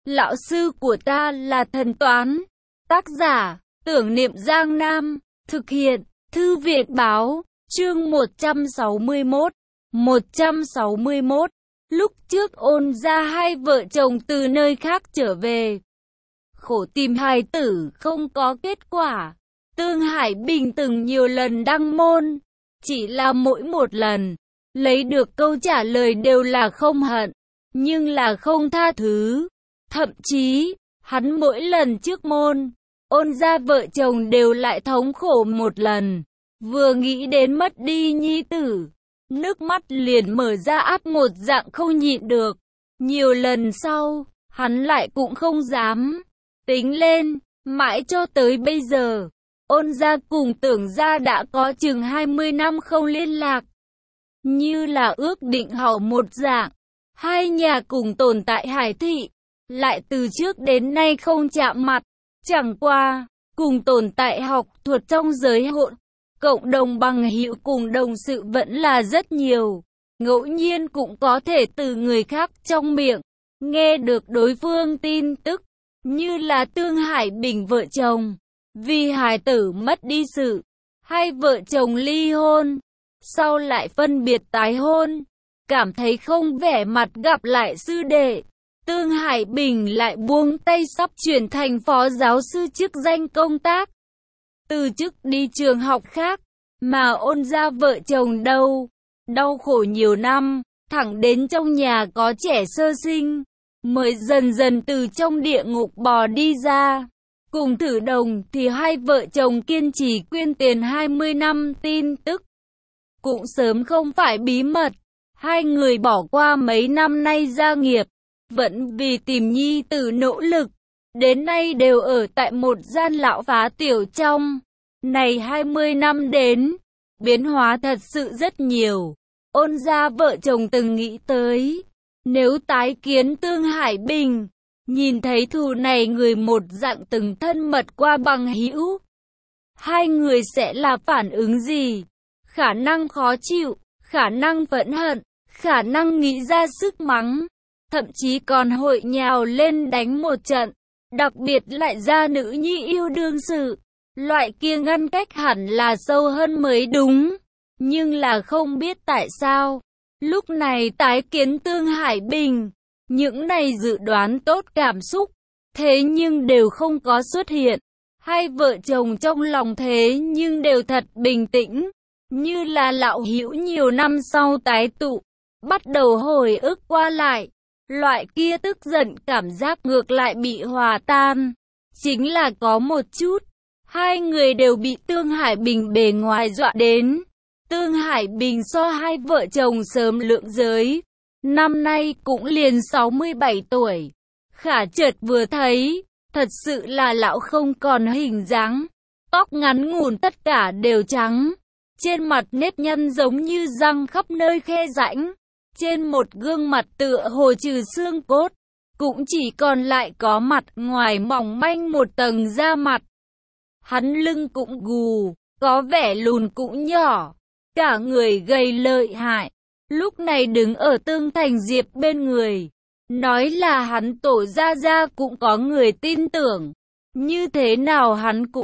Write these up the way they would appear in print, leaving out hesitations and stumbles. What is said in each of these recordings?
Lão sư của ta là thần toán. Tác giả, Tưởng Niệm Giang Nam. Thực hiện, Thư viện báo. Chương 161. 161. Lúc trước Ôn gia hai vợ chồng từ nơi khác trở về, khổ tìm hài tử không có kết quả. Tương Hải Bình từng nhiều lần đăng môn, chỉ là mỗi một lần lấy được câu trả lời đều là không hận, nhưng là không tha thứ. Thậm chí, hắn mỗi lần trước môn, Ôn gia vợ chồng đều lại thống khổ một lần. Vừa nghĩ đến mất đi nhi tử, nước mắt liền mở ra áp một dạng không nhịn được. Nhiều lần sau, hắn lại cũng không dám. Tính lên, mãi cho tới bây giờ, Ôn gia cùng Tưởng gia đã có chừng 20 năm không liên lạc. Như là ước định hảo một dạng, hai nhà cùng tồn tại Hải thị, lại từ trước đến nay không chạm mặt. Chẳng qua, cùng tồn tại học thuật trong giới hội, cộng đồng bằng hữu cùng đồng sự vẫn là rất nhiều. Ngẫu nhiên cũng có thể từ người khác trong miệng nghe được đối phương tin tức, như là Tương Hải Bình vợ chồng vì hài tử mất đi sự, hai vợ chồng ly hôn, sau lại phân biệt tái hôn, cảm thấy không vẻ mặt gặp lại sư đệ. Tương Hải Bình lại buông tay sắp chuyển thành phó giáo sư chức danh công tác, từ chức đi trường học khác, mà Ôn gia vợ chồng đau khổ nhiều năm, thẳng đến trong nhà có trẻ sơ sinh, mới dần dần từ trong địa ngục bò đi ra. Cùng Thử Đồng thì hai vợ chồng kiên trì quyên tiền 20 năm, tin tức cũng sớm không phải bí mật. Hai người bỏ qua mấy năm nay gia nghiệp, vẫn vì tìm nhi tử nỗ lực, đến nay đều ở tại một gian lão phá tiểu trong. Này 20 năm đến, biến hóa thật sự rất nhiều. Ôn gia vợ chồng từng nghĩ tới, nếu tái kiến Tương Hải Bình, nhìn thấy thù này người một dạng từng thân mật qua bằng hữu, hai người sẽ là phản ứng gì? Khả năng khó chịu, khả năng phẫn hận, khả năng nghĩ ra sức mắng, thậm chí còn hội nhào lên đánh một trận. Đặc biệt lại ra nữ nhi yêu đương sự, loại kia ngăn cách hẳn là sâu hơn mới đúng. Nhưng là không biết tại sao, lúc này tái kiến Tương Hải Bình, những này dự đoán tốt cảm xúc, thế nhưng đều không có xuất hiện. Hai vợ chồng trong lòng thế nhưng đều thật bình tĩnh, như là lão hữu nhiều năm sau tái tụ, bắt đầu hồi ức qua lại. Loại kia tức giận cảm giác ngược lại bị hòa tan. Chính là có một chút, hai người đều bị Tương Hải Bình bề ngoài dọa đến. Tương Hải Bình so hai vợ chồng sớm lượng giới, năm nay cũng liền 67 tuổi. Khả chợt vừa thấy, thật sự là lão không còn hình dáng. Tóc ngắn ngủn tất cả đều trắng, trên mặt nếp nhăn giống như răng khắp nơi khe rãnh. Trên một gương mặt tựa hồ trừ xương cốt, cũng chỉ còn lại có mặt ngoài mỏng manh một tầng da mặt. Hắn lưng cũng gù, có vẻ lùn cũng nhỏ, cả người gầy lợi hại. Lúc này đứng ở Tương Thành Diệp bên người, nói là hắn tổ gia cũng có người tin tưởng. Như thế nào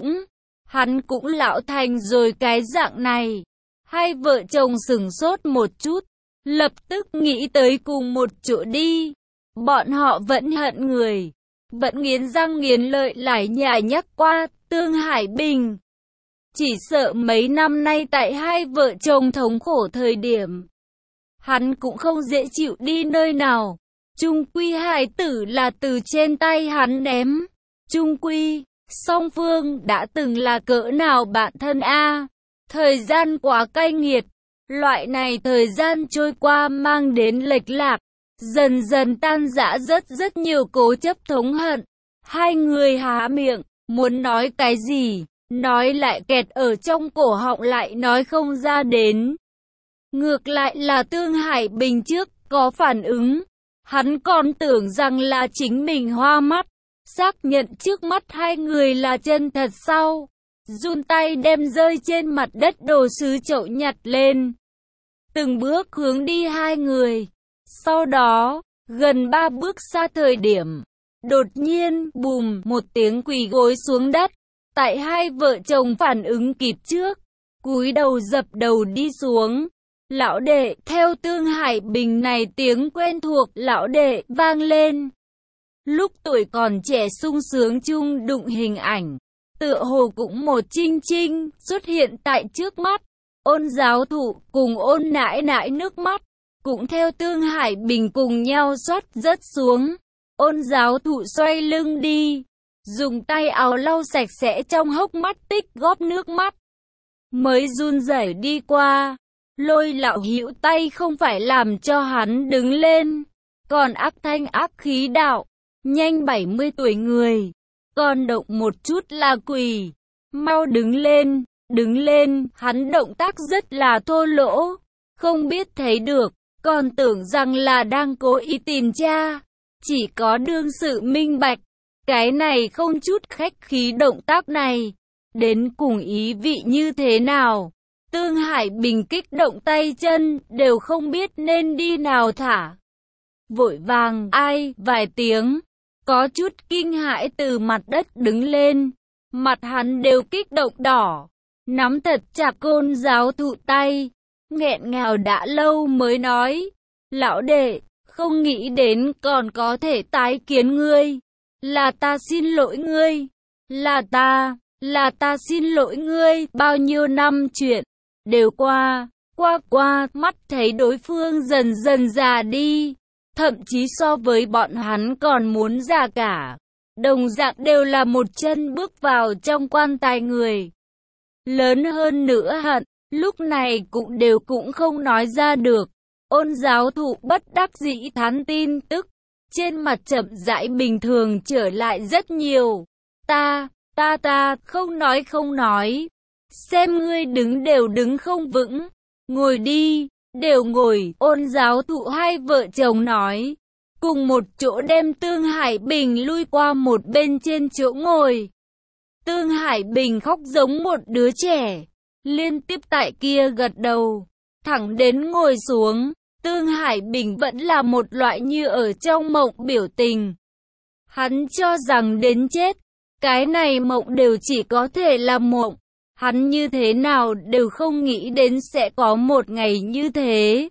hắn cũng lão thành rồi cái dạng này. Hai vợ chồng sửng sốt một chút, lập tức nghĩ tới cùng một chỗ đi. Bọn họ vẫn hận người, vẫn nghiến răng nghiến lợi lại nhải nhắc qua Tương Hải Bình. Chỉ sợ mấy năm nay tại hai vợ chồng thống khổ thời điểm, hắn cũng không dễ chịu đi nơi nào. Chung quy hài tử là từ trên tay hắn ném. Chung quy, song phương đã từng là cỡ nào bạn thân a. Thời gian quá cay nghiệt. Loại này thời gian trôi qua mang đến lệch lạc, dần dần tan rã rất nhiều cố chấp thống hận. Hai người há miệng, muốn nói cái gì, nói lại kẹt ở trong cổ họng lại nói không ra đến. Ngược lại là Tương Hải Bình trước có phản ứng, hắn còn tưởng rằng là chính mình hoa mắt, xác nhận trước mắt hai người là chân thật sau. Run tay đem rơi trên mặt đất đồ sứ chậu nhặt lên, từng bước hướng đi hai người. Sau đó, gần 3 bước xa thời điểm, Đột nhiên, bùm, một tiếng quỳ gối xuống đất. Tại hai vợ chồng phản ứng kịp trước, cúi đầu dập đầu đi xuống. Lão đệ, theo Tương Hải Bình này tiếng quen thuộc, lão đệ, vang lên. Lúc tuổi còn trẻ sung sướng chung đụng hình ảnh, tựa hồ cũng một chinh chinh, xuất hiện tại trước mắt. Ôn giáo thụ, cùng ôn nãi nãi nước mắt, cũng theo Tương Hải Bình cùng nhau xoát rớt xuống. Ôn giáo thụ xoay lưng đi, dùng tay áo lau sạch sẽ trong hốc mắt tích góp nước mắt. Mới run rẩy đi qua, lôi lão hữu tay không phải làm cho hắn đứng lên, còn ác thanh ác khí đạo, nhanh 70 tuổi người, còn động một chút là quỳ, mau đứng lên, hắn động tác rất là thô lỗ, không biết thấy được, còn tưởng rằng là đang cố ý tìm cha, chỉ có đương sự minh bạch, cái này không chút khách khí động tác này, đến cùng ý vị như thế nào. Tương Hải Bình kích động tay chân, đều không biết nên đi nào thả. Vội vàng, ai, vài tiếng, có chút kinh hãi từ mặt đất đứng lên, mặt hắn đều kích động đỏ, nắm thật chặt Ôn giáo thụ tay, nghẹn ngào đã lâu mới nói, lão đệ, không nghĩ đến còn có thể tái kiến ngươi, là ta xin lỗi ngươi, là ta xin lỗi ngươi, bao nhiêu năm chuyện đều qua, mắt thấy đối phương dần dần già đi, thậm chí so với bọn hắn còn muốn già cả, đồng dạng đều là một chân bước vào trong quan tài người. Lớn hơn nữa hận, lúc này cũng không nói ra được. Ôn giáo thụ bất đắc dĩ thán tin tức, trên mặt chậm rãi bình thường trở lại rất nhiều. Ta, không nói. Xem ngươi đứng đều đứng không vững, ngồi đi, đều ngồi. Ôn giáo thụ hai vợ chồng nói, cùng một chỗ đem Tương Hải Bình lui qua một bên trên chỗ ngồi. Tương Hải Bình khóc giống một đứa trẻ, liên tiếp tại kia gật đầu, thẳng đến ngồi xuống. Tương Hải Bình vẫn là một loại như ở trong mộng biểu tình. Hắn cho rằng đến chết, cái này mộng đều chỉ có thể là mộng. Hắn như thế nào đều không nghĩ đến sẽ có một ngày như thế.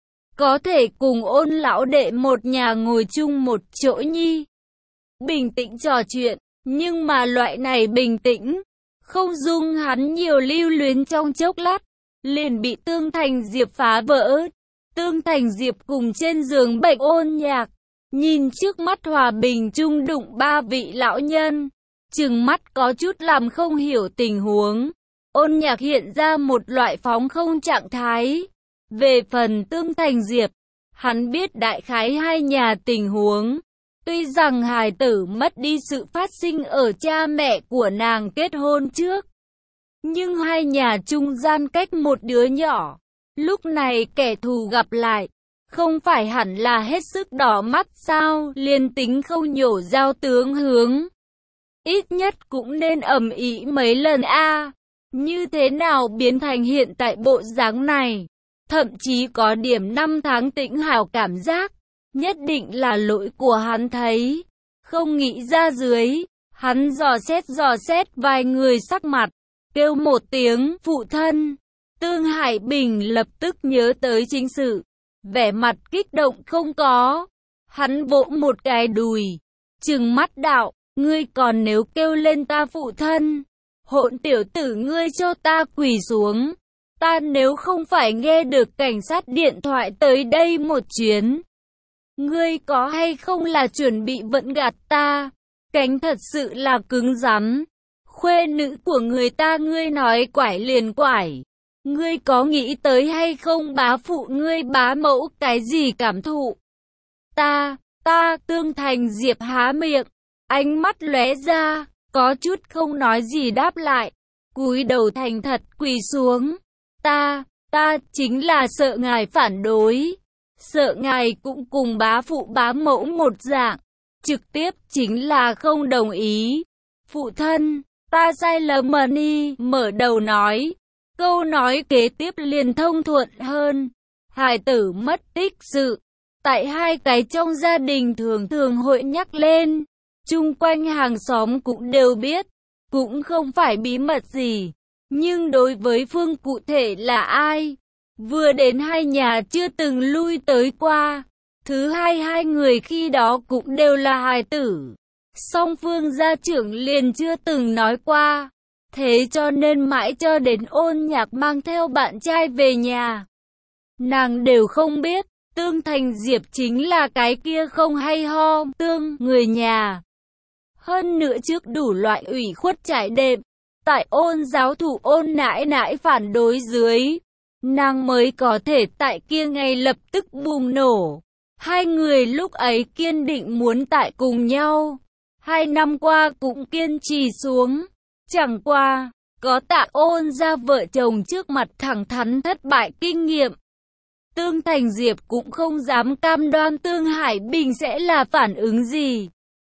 Có thể cùng Ôn lão đệ một nhà ngồi chung một chỗ nhi. Bình tĩnh trò chuyện, nhưng mà loại này bình tĩnh, không dung hắn nhiều lưu luyến trong chốc lát, liền bị Tương Thành Diệp phá vỡ. Tương Thành Diệp cùng trên giường bệnh Ôn Nhạc, nhìn trước mắt hòa bình chung đụng ba vị lão nhân, trừng mắt có chút làm không hiểu tình huống. Ôn Nhạc hiện ra một loại phóng không trạng thái. Về phần Tương Thành Diệp, hắn biết đại khái hai nhà tình huống. Tuy rằng hài tử mất đi sự phát sinh ở cha mẹ của nàng kết hôn trước, nhưng hai nhà trung gian cách một đứa nhỏ. Lúc này kẻ thù gặp lại, không phải hẳn là hết sức đỏ mắt sao, liền tính không nhổ dao tướng hướng. Ít nhất cũng nên ầm ĩ mấy lần a. Như thế nào biến thành hiện tại bộ dáng này? Thậm chí có điểm 5 tháng tĩnh hào cảm giác, nhất định là lỗi của hắn thấy. Không nghĩ ra dưới, hắn dò xét vài người sắc mặt, kêu một tiếng phụ thân. Tương Hải Bình lập tức nhớ tới chính sự, vẻ mặt kích động không có. Hắn vỗ một cái đùi, trừng mắt đạo, ngươi còn nếu kêu lên ta phụ thân, hỗn tiểu tử ngươi cho ta quỳ xuống. Ta nếu không phải nghe được cảnh sát điện thoại tới đây một chuyến, ngươi có hay không là chuẩn bị vẫn gạt ta, cánh thật sự là cứng rắn. Khuê nữ của người ta ngươi nói quải liền quải. Ngươi có nghĩ tới hay không bá phụ ngươi bá mẫu cái gì cảm thụ? Ta, Tương Thành Diệp há miệng, ánh mắt lóe ra, có chút không nói gì đáp lại, cúi đầu thành thật quỳ xuống. Ta chính là sợ ngài phản đối, sợ ngài cũng cùng bá phụ bá mẫu một dạng, trực tiếp chính là không đồng ý. Phụ thân, ta sai lầm đi, mở đầu nói. Câu nói kế tiếp liền thông thuận hơn. Hài tử mất tích sự, tại hai cái trong gia đình thường hội nhắc lên. chung quanh hàng xóm cũng đều biết, cũng không phải bí mật gì. Nhưng đối với Phương cụ thể là ai? Vừa đến hai nhà chưa từng lui tới qua. Thứ hai, hai người khi đó cũng đều là hài tử. Song Phương gia trưởng liền chưa từng nói qua. Thế cho nên mãi cho đến Ôn Nhạc mang theo bạn trai về nhà, nàng đều không biết, Tương Thành Diệp chính là cái kia không hay ho, Tương, người nhà. Hơn nữa trước đủ loại ủy khuất trải đệm, tại Ôn giáo thủ Ôn nãi nãi phản đối dưới, nàng mới có thể tại kia ngày lập tức bùng nổ. Hai người lúc ấy kiên định muốn tại cùng nhau. 2 năm qua cũng kiên trì xuống. Chẳng qua, có Tạ Ôn gia vợ chồng trước mặt thẳng thắn thất bại kinh nghiệm. Tương Thành Diệp cũng không dám cam đoan Tương Hải Bình sẽ là phản ứng gì.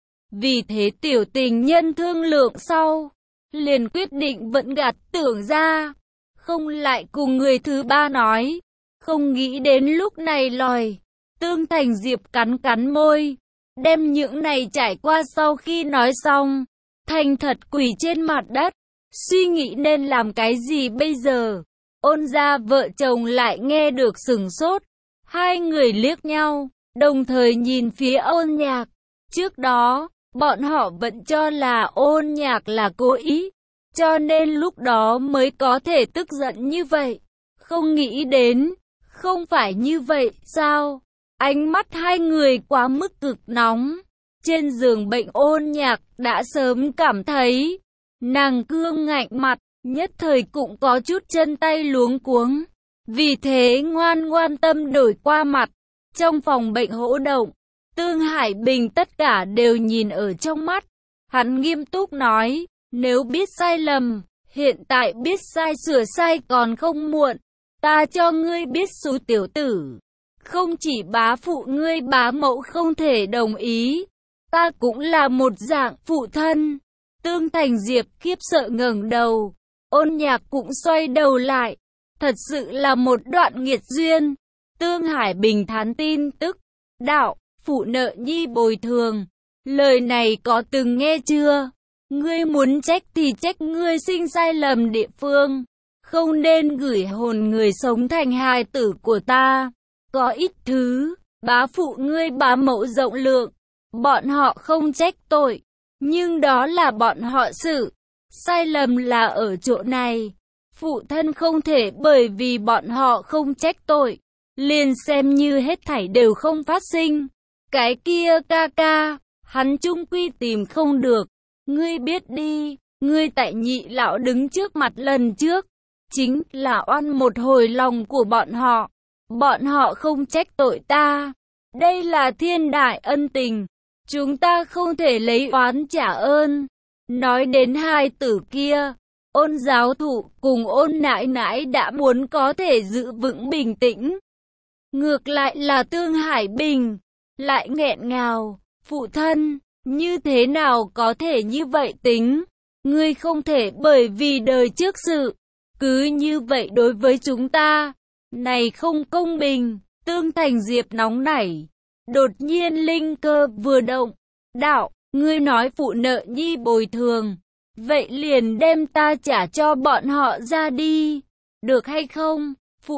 Vì thế tiểu tình nhân thương lượng sau, liền quyết định vẫn gạt Tưởng ra, không lại cùng người thứ ba nói. Không nghĩ đến lúc này lòi, Tương Thành Diệp cắn cắn môi, đem những này trải qua sau khi nói xong, thành thật quỳ trên mặt đất, suy nghĩ nên làm cái gì bây giờ. Ôn gia vợ chồng lại nghe được sửng sốt, hai người liếc nhau, đồng thời nhìn phía Ôn Nhạc. Trước đó, bọn họ vẫn cho là Ôn Nhạc là cố ý, cho nên lúc đó mới có thể tức giận như vậy. Không nghĩ đến, không phải như vậy sao? Ánh mắt hai người quá mức cực nóng. Trên giường bệnh Ôn Nhạc đã sớm cảm thấy nàng cương ngạnh mặt, nhất thời cũng có chút chân tay luống cuống. Vì thế ngoan ngoan tâm đổi qua mặt. Trong phòng bệnh hỗ động, Tương Hải Bình tất cả đều nhìn ở trong mắt. Hắn nghiêm túc nói, nếu biết sai lầm, hiện tại biết sai sửa sai còn không muộn. Ta cho ngươi biết số tiểu tử, không chỉ bá phụ ngươi bá mẫu không thể đồng ý, ta cũng là một dạng phụ thân. Tương Thành Diệp khiếp sợ ngẩng đầu, Ôn Nhạc cũng xoay đầu lại, thật sự là một đoạn nghiệt duyên. Tương Hải Bình thán tin tức, đạo, phụ nợ nhi bồi thường, lời này có từng nghe chưa? Ngươi muốn trách thì trách ngươi sinh sai lầm địa phương, không nên gửi hồn người sống thành hài tử của ta. Có ít thứ, bá phụ ngươi bá mẫu rộng lượng, bọn họ không trách tội, nhưng đó là bọn họ sự. Sai lầm là ở chỗ này, phụ thân không thể bởi vì bọn họ không trách tội, liền xem như hết thảy đều không phát sinh. Cái kia ca ca, hắn chung quy tìm không được. Ngươi biết đi, ngươi tại nhị lão đứng trước mặt lần trước, chính là oan một hồi lòng của bọn họ. Bọn họ không trách tội ta. Đây là thiên đại ân tình, chúng ta không thể lấy oán trả ơn. Nói đến hai tử kia, Ôn giáo thụ cùng Ôn nãi nãi đã muốn có thể giữ vững bình tĩnh. Ngược lại là Tương Hải Bình lại nghẹn ngào, phụ thân, như thế nào có thể như vậy tính? Ngươi không thể bởi vì đời trước sự, cứ như vậy đối với chúng ta. Này không công bình. Tương Thành Diệp nóng nảy, đột nhiên linh cơ vừa động, đạo, ngươi nói phụ nợ nhi bồi thường, vậy liền đem ta trả cho bọn họ ra đi, được hay không?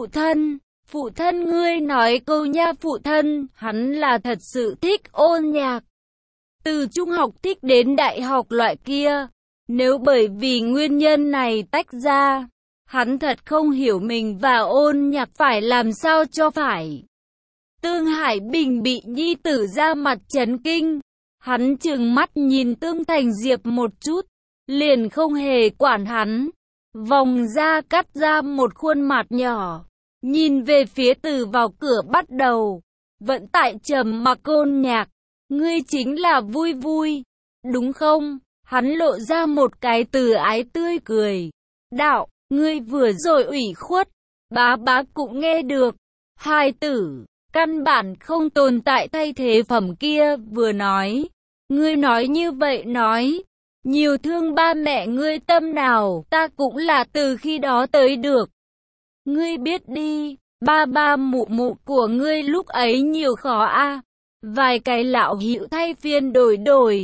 Phụ thân ngươi nói câu nha phụ thân, hắn là thật sự thích Ôn Nhạc. Từ trung học thích đến đại học loại kia, nếu bởi vì nguyên nhân này tách ra, hắn thật không hiểu mình và Ôn Nhạc phải làm sao cho phải. Tương Hải Bình bị nhi tử ra mặt chấn kinh, hắn trừng mắt nhìn Tương Thành Diệp một chút, liền không hề quản hắn, vòng ra cắt ra một khuôn mặt nhỏ, nhìn về phía từ vào cửa bắt đầu, vẫn tại trầm mặc Ôn Nhạc, ngươi chính là vui vui, đúng không? Hắn lộ ra một cái từ ái tươi cười, đạo, ngươi vừa rồi ủy khuất, bá cũng nghe được, hai tử, căn bản không tồn tại thay thế phẩm kia, vừa nói, ngươi nói như vậy nói, nhiều thương ba mẹ ngươi tâm nào, ta cũng là từ khi đó tới được. Ngươi biết đi, ba mụ mụ của ngươi lúc ấy nhiều khó a, vài cái lão hữu thay phiên đổi,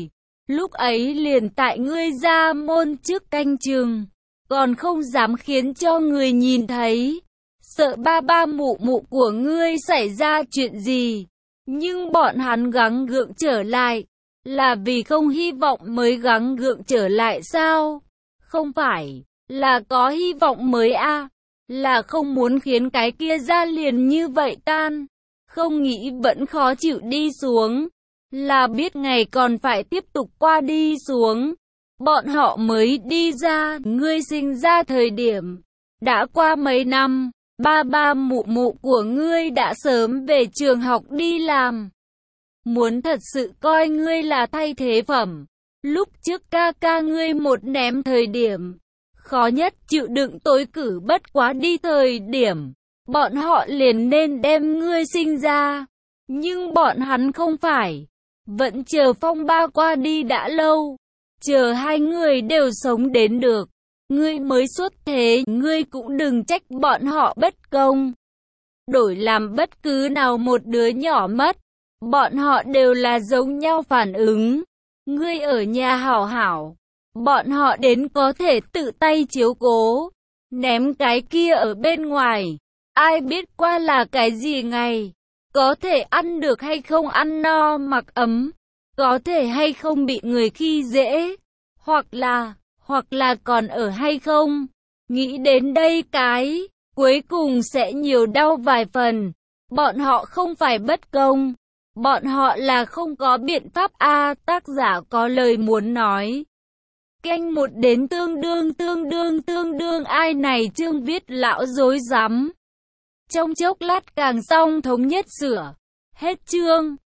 Lúc ấy liền tại ngươi ra môn trước canh chừng, còn không dám khiến cho người nhìn thấy, sợ ba ba mụ mụ của ngươi xảy ra chuyện gì. Nhưng bọn hắn gắng gượng trở lại, là vì không hy vọng mới gắng gượng trở lại sao? Không phải, là có hy vọng mới à? Là không muốn khiến cái kia ra liền như vậy tan, không nghĩ vẫn khó chịu đi xuống, là biết ngày còn phải tiếp tục qua đi xuống. Bọn họ mới đi ra, ngươi sinh ra thời điểm, đã qua mấy năm, ba ba mụ mụ của ngươi đã sớm về trường học đi làm. Muốn thật sự coi ngươi là thay thế phẩm, lúc trước ca ca ngươi một ném thời điểm, khó nhất chịu đựng tối cử bất quá đi thời điểm, bọn họ liền nên đem ngươi sinh ra. Nhưng bọn hắn không phải, vẫn chờ phong ba qua đi đã lâu, chờ hai người đều sống đến được, ngươi mới xuất thế, ngươi cũng đừng trách bọn họ bất công. Đổi làm bất cứ nào một đứa nhỏ mất, bọn họ đều là giống nhau phản ứng. Ngươi ở nhà hảo hảo, bọn họ đến có thể tự tay chiếu cố, ném cái kia ở bên ngoài, ai biết qua là cái gì ngày, có thể ăn được hay không ăn no mặc ấm, có thể hay không bị người khi dễ, hoặc là còn ở hay không. Nghĩ đến đây cái, cuối cùng sẽ nhiều đau vài phần. Bọn họ không phải bất công, bọn họ là không có biện pháp a. Tác giả có lời muốn nói. Canh một đến tương đương ai này chương viết lão dối rắm. Trong chốc lát càng xong thống nhất sửa. Hết chương.